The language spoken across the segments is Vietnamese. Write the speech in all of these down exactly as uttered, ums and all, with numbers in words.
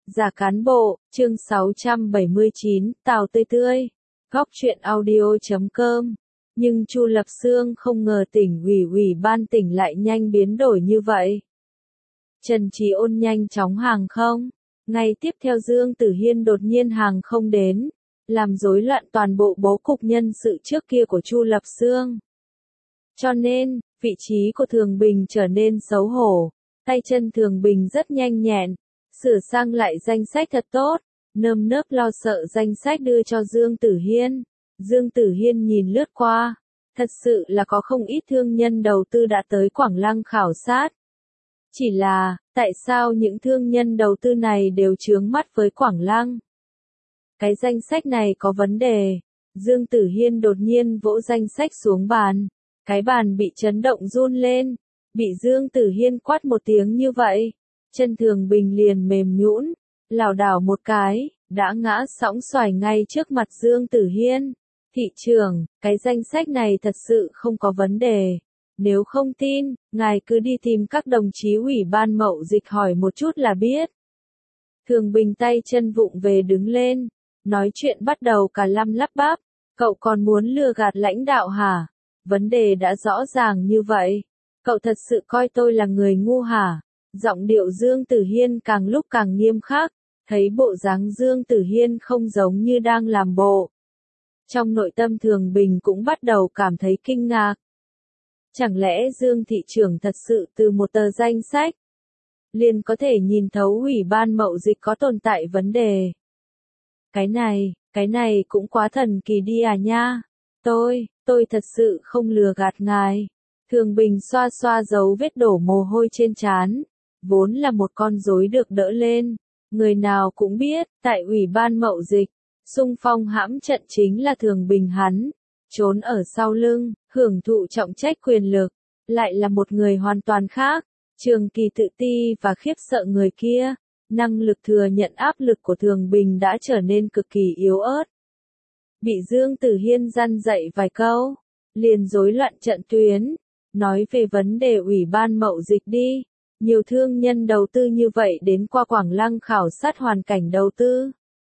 Giả cán bộ, chương sáu trăm bảy mươi chín, Tào Tươi Tươi. Góc truyện audio chấm com. Nhưng Chu Lập Xương không ngờ tỉnh ủy ủy ban tỉnh lại nhanh biến đổi như vậy. Trần Trí Ôn nhanh chóng hàng không. Ngày tiếp theo Dương Tử Hiên đột nhiên hàng không đến, làm rối loạn toàn bộ bố cục nhân sự trước kia của Chu Lập Xương. Cho nên, vị trí của Thường Bình trở nên xấu hổ, tay chân Thường Bình rất nhanh nhẹn, sửa sang lại danh sách thật tốt, nơm nớp lo sợ danh sách đưa cho Dương Tử Hiên. Dương Tử Hiên nhìn lướt qua, thật sự là có không ít thương nhân đầu tư đã tới Quảng Lăng khảo sát. Chỉ là, tại sao những thương nhân đầu tư này đều chướng mắt với Quảng Lăng? Cái danh sách này có vấn đề. Dương Tử Hiên đột nhiên vỗ danh sách xuống bàn. Cái bàn bị chấn động run lên. Bị Dương Tử Hiên quát một tiếng như vậy, chân Thường Bình liền mềm nhũn, lảo đảo một cái, đã ngã sõng xoài ngay trước mặt Dương Tử Hiên. Thị trưởng, cái danh sách này thật sự không có vấn đề. Nếu không tin, ngài cứ đi tìm các đồng chí ủy ban mậu dịch hỏi một chút là biết. Thường Bình tay chân vụng về đứng lên, nói chuyện bắt đầu cả lăm lắp bắp. Cậu còn muốn lừa gạt lãnh đạo hả? Vấn đề đã rõ ràng như vậy. Cậu thật sự coi tôi là người ngu hả? Giọng điệu Dương Tử Hiên càng lúc càng nghiêm khắc, thấy bộ dáng Dương Tử Hiên không giống như đang làm bộ. Trong nội tâm Thường Bình cũng bắt đầu cảm thấy kinh ngạc. Chẳng lẽ Dương thị trưởng thật sự từ một tờ danh sách liền có thể nhìn thấu ủy ban mậu dịch có tồn tại vấn đề? Cái này, cái này cũng quá thần kỳ đi à nha. Tôi, tôi thật sự không lừa gạt ngài. Thường Bình xoa xoa dấu vết đổ mồ hôi trên trán, vốn là một con rối được đỡ lên. Người nào cũng biết, tại ủy ban mậu dịch, xung phong hãm trận chính là Thường Bình hắn. Trốn ở sau lưng, hưởng thụ trọng trách quyền lực, lại là một người hoàn toàn khác. Trường Kỳ tự ti và khiếp sợ người kia, năng lực thừa nhận áp lực của Thường Bình đã trở nên cực kỳ yếu ớt. Bị Dương Tử Hiên răn dạy vài câu, liền rối loạn trận tuyến. Nói về vấn đề ủy ban mậu dịch đi, nhiều thương nhân đầu tư như vậy đến qua Quảng Lăng khảo sát hoàn cảnh đầu tư.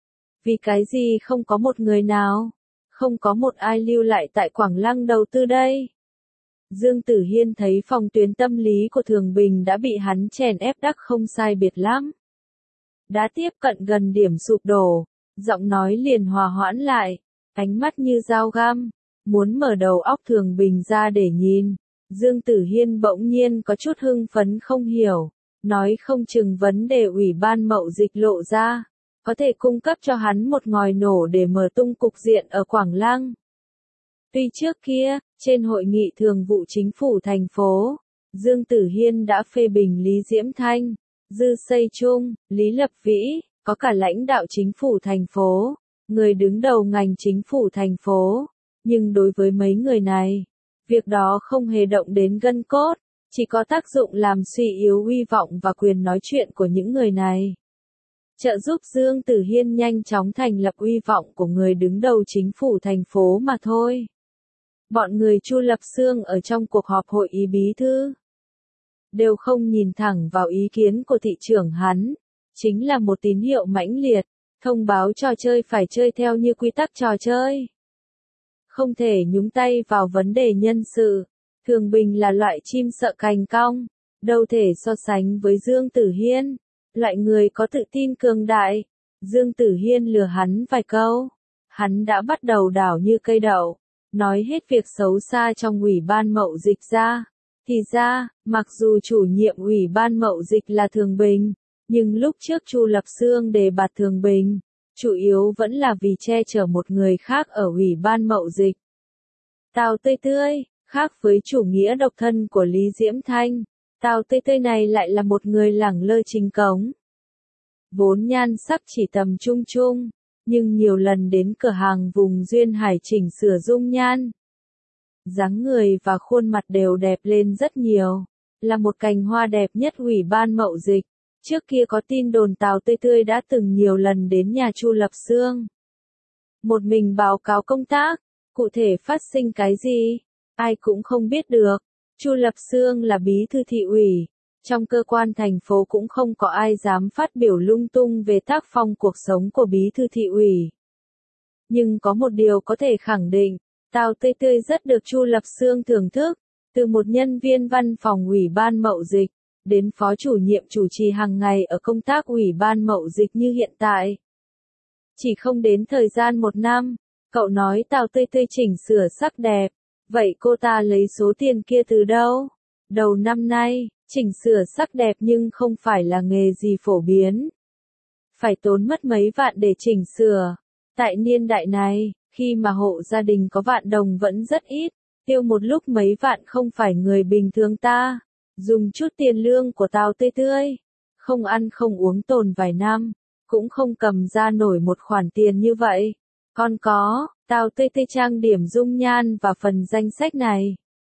Vì cái gì không có một người nào, không có một ai lưu lại tại Quảng Lăng đầu tư đây? Dương Tử Hiên thấy phòng tuyến tâm lý của Thường Bình đã bị hắn chèn ép đắc không sai biệt lắm. Đã tiếp cận gần điểm sụp đổ, giọng nói liền hòa hoãn lại, ánh mắt như dao găm, muốn mở đầu óc Thường Bình ra để nhìn. Dương Tử Hiên bỗng nhiên có chút hưng phấn không hiểu, nói không chừng vấn đề ủy ban mậu dịch lộ ra, có thể cung cấp cho hắn một ngòi nổ để mở tung cục diện ở Quảng Lăng. Tuy trước kia, trên hội nghị thường vụ chính phủ thành phố, Dương Tử Hiên đã phê bình Lý Diễm Thanh, Dư Xây Trung, Lý Lập Vĩ, có cả lãnh đạo chính phủ thành phố, người đứng đầu ngành chính phủ thành phố, nhưng đối với mấy người này, việc đó không hề động đến gân cốt, chỉ có tác dụng làm suy yếu uy vọng và quyền nói chuyện của những người này. Trợ giúp Dương Tử Hiên nhanh chóng thành lập uy vọng của người đứng đầu chính phủ thành phố mà thôi. Bọn người Chu Lập Xương ở trong cuộc họp hội ý bí thư đều không nhìn thẳng vào ý kiến của thị trưởng hắn, chính là một tín hiệu mãnh liệt, thông báo trò chơi phải chơi theo như quy tắc trò chơi. Không thể nhúng tay vào vấn đề nhân sự. Thường Bình là loại chim sợ cành cong, đâu thể so sánh với Dương Tử Hiên, loại người có tự tin cường đại. Dương Tử Hiên lừa hắn vài câu, hắn đã bắt đầu đảo như cây đậu, nói hết việc xấu xa trong ủy ban mậu dịch ra. Thì ra, mặc dù chủ nhiệm ủy ban mậu dịch là Thường Bình, nhưng lúc trước Chu Lập Xương đề bạt Thường Bình, chủ yếu vẫn là vì che chở một người khác ở ủy ban mậu dịch. Tào Tươi Tươi, khác với chủ nghĩa độc thân của Lý Diễm Thanh, Tào Tươi Tươi này lại là một người lẳng lơ chính cống. Vốn nhan sắc chỉ tầm trung trung, nhưng nhiều lần đến cửa hàng vùng Duyên Hải chỉnh sửa dung nhan. Dáng người và khuôn mặt đều đẹp lên rất nhiều, là một cành hoa đẹp nhất ủy ban mậu dịch. Trước kia có tin đồn Tào Tươi Tươi đã từng nhiều lần đến nhà Chu Lập Xương. Một mình báo cáo công tác, cụ thể phát sinh cái gì, ai cũng không biết được. Chu Lập Xương là bí thư thị ủy, Trong cơ quan thành phố cũng không có ai dám phát biểu lung tung về tác phong cuộc sống của bí thư thị ủy. Nhưng có một điều có thể khẳng định, Tào Tươi Tươi rất được Chu Lập Xương thưởng thức, từ một nhân viên văn phòng Ủy ban Mậu Dịch, đến phó chủ nhiệm chủ trì hàng ngày ở công tác Ủy ban Mậu Dịch như hiện tại. Chỉ không đến thời gian một năm, cậu nói Tào Tươi Tươi chỉnh sửa sắc đẹp, vậy cô ta lấy số tiền kia từ đâu? Đầu năm nay, chỉnh sửa sắc đẹp nhưng không phải là nghề gì phổ biến. Phải tốn mất mấy vạn để chỉnh sửa. Tại niên đại này, khi mà hộ gia đình có vạn đồng vẫn rất ít, tiêu một lúc mấy vạn không phải người bình thường ta. Dùng chút tiền lương của Tào Tươi Tươi, không ăn không uống tồn vài năm, cũng không cầm ra nổi một khoản tiền như vậy. Còn có, Tào Tươi Tươi trang điểm dung nhan và phần danh sách này.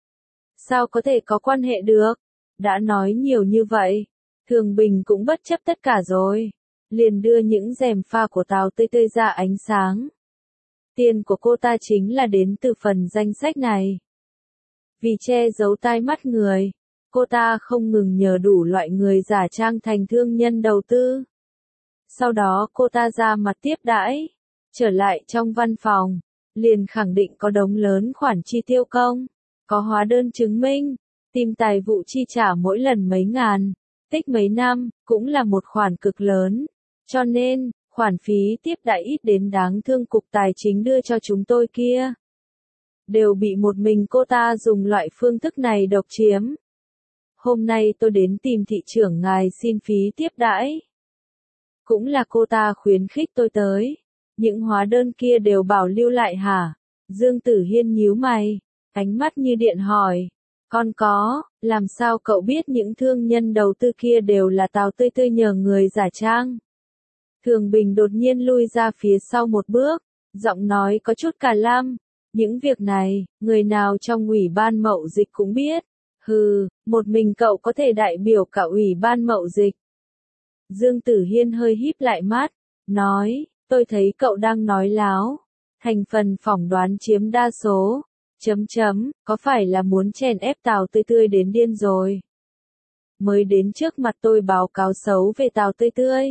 Sao có thể có quan hệ được? Đã nói nhiều như vậy, Thường Bình cũng bất chấp tất cả rồi. Liền đưa những gièm pha của Tào Tươi Tươi ra ánh sáng. Tiền của cô ta chính là đến từ phần danh sách này. Vì che giấu tai mắt người, cô ta không ngừng nhờ đủ loại người giả trang thành thương nhân đầu tư. Sau đó cô ta ra mặt tiếp đãi, trở lại trong văn phòng, liền khẳng định có đống lớn khoản chi tiêu công, có hóa đơn chứng minh, tìm tài vụ chi trả mỗi lần mấy ngàn, tích mấy năm, cũng là một khoản cực lớn. Cho nên, khoản phí tiếp đãi ít đến đáng thương cục tài chính đưa cho chúng tôi kia. Đều bị một mình cô ta dùng loại phương thức này độc chiếm. Hôm nay tôi đến tìm thị trưởng ngài xin phí tiếp đãi. Cũng là cô ta khuyến khích tôi tới. Những hóa đơn kia đều bảo lưu lại hả? Dương Tử Hiên nhíu mày, ánh mắt như điện hỏi. Con có, làm sao cậu biết những thương nhân đầu tư kia đều là Tào Tươi Tươi nhờ người giả trang? Thường Bình đột nhiên lui ra phía sau một bước, giọng nói có chút cà lam. Những việc này, người nào trong Ủy ban Mậu Dịch cũng biết. Hừ, một mình cậu có thể đại biểu cả Ủy ban Mậu Dịch. Dương Tử Hiên hơi híp lại mắt, nói, tôi thấy cậu đang nói láo. Thành phần phỏng đoán chiếm đa số. Chấm chấm, có phải là muốn chèn ép Tào Tươi Tươi đến điên rồi? Mới đến trước mặt tôi báo cáo xấu về Tào Tươi Tươi.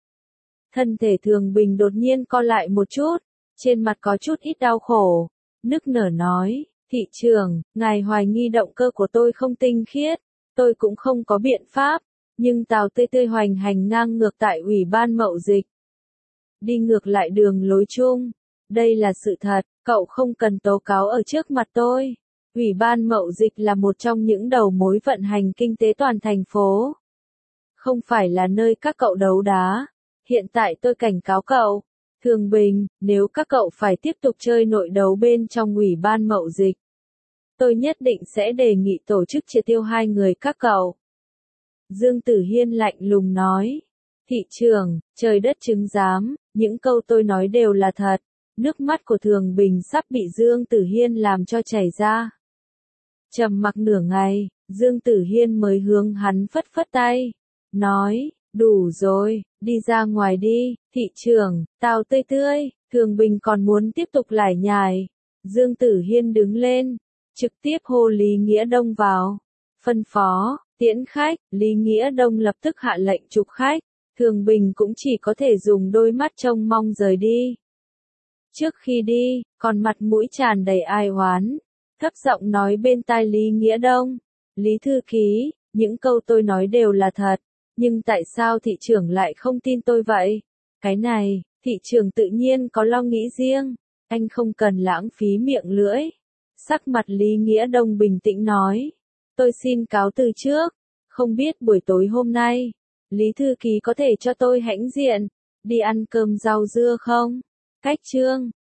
Thân thể Thường Bình đột nhiên co lại một chút, trên mặt có chút ít đau khổ, nức nở nói, thị trưởng, ngài hoài nghi động cơ của tôi không tinh khiết, tôi cũng không có biện pháp, nhưng Tào Tươi Tươi hoành hành ngang ngược tại Ủy ban Mậu Dịch. Đi ngược lại đường lối chung, đây là sự thật, cậu không cần tố cáo ở trước mặt tôi. Ủy ban Mậu Dịch là một trong những đầu mối vận hành kinh tế toàn thành phố. Không phải là nơi các cậu đấu đá. Hiện tại tôi cảnh cáo cậu, Thường Bình, nếu các cậu phải tiếp tục chơi nội đấu bên trong Ủy ban Mậu Dịch, tôi nhất định sẽ đề nghị tổ chức triệt tiêu hai người các cậu. Dương Tử Hiên lạnh lùng nói, thị trưởng, trời đất chứng giám, những câu tôi nói đều là thật. Nước mắt của Thường Bình sắp bị Dương Tử Hiên làm cho chảy ra. Trầm mặc nửa ngày, Dương Tử Hiên mới hướng hắn phất phất tay, nói, đủ rồi, đi ra ngoài đi, thị trưởng, Tào Tươi Tươi. Thường Bình còn muốn tiếp tục lải nhải. Dương Tử Hiên đứng lên, trực tiếp hô Lý Nghĩa Đông vào. Phân phó, tiễn khách, Lý Nghĩa Đông lập tức hạ lệnh trục khách. Thường Bình cũng chỉ có thể dùng đôi mắt trông mong rời đi. Trước khi đi, còn mặt mũi tràn đầy ai oán, thấp giọng nói bên tai Lý Nghĩa Đông, Lý thư ký, những câu tôi nói đều là thật, nhưng tại sao thị trưởng lại không tin tôi vậy? Cái này, thị trưởng tự nhiên có lo nghĩ riêng, anh không cần lãng phí miệng lưỡi. Sắc mặt Lý Nghĩa Đông bình tĩnh nói, tôi xin cáo từ trước, không biết buổi tối hôm nay, Lý thư ký có thể cho tôi hãnh diện, đi ăn cơm rau dưa không? Cách chương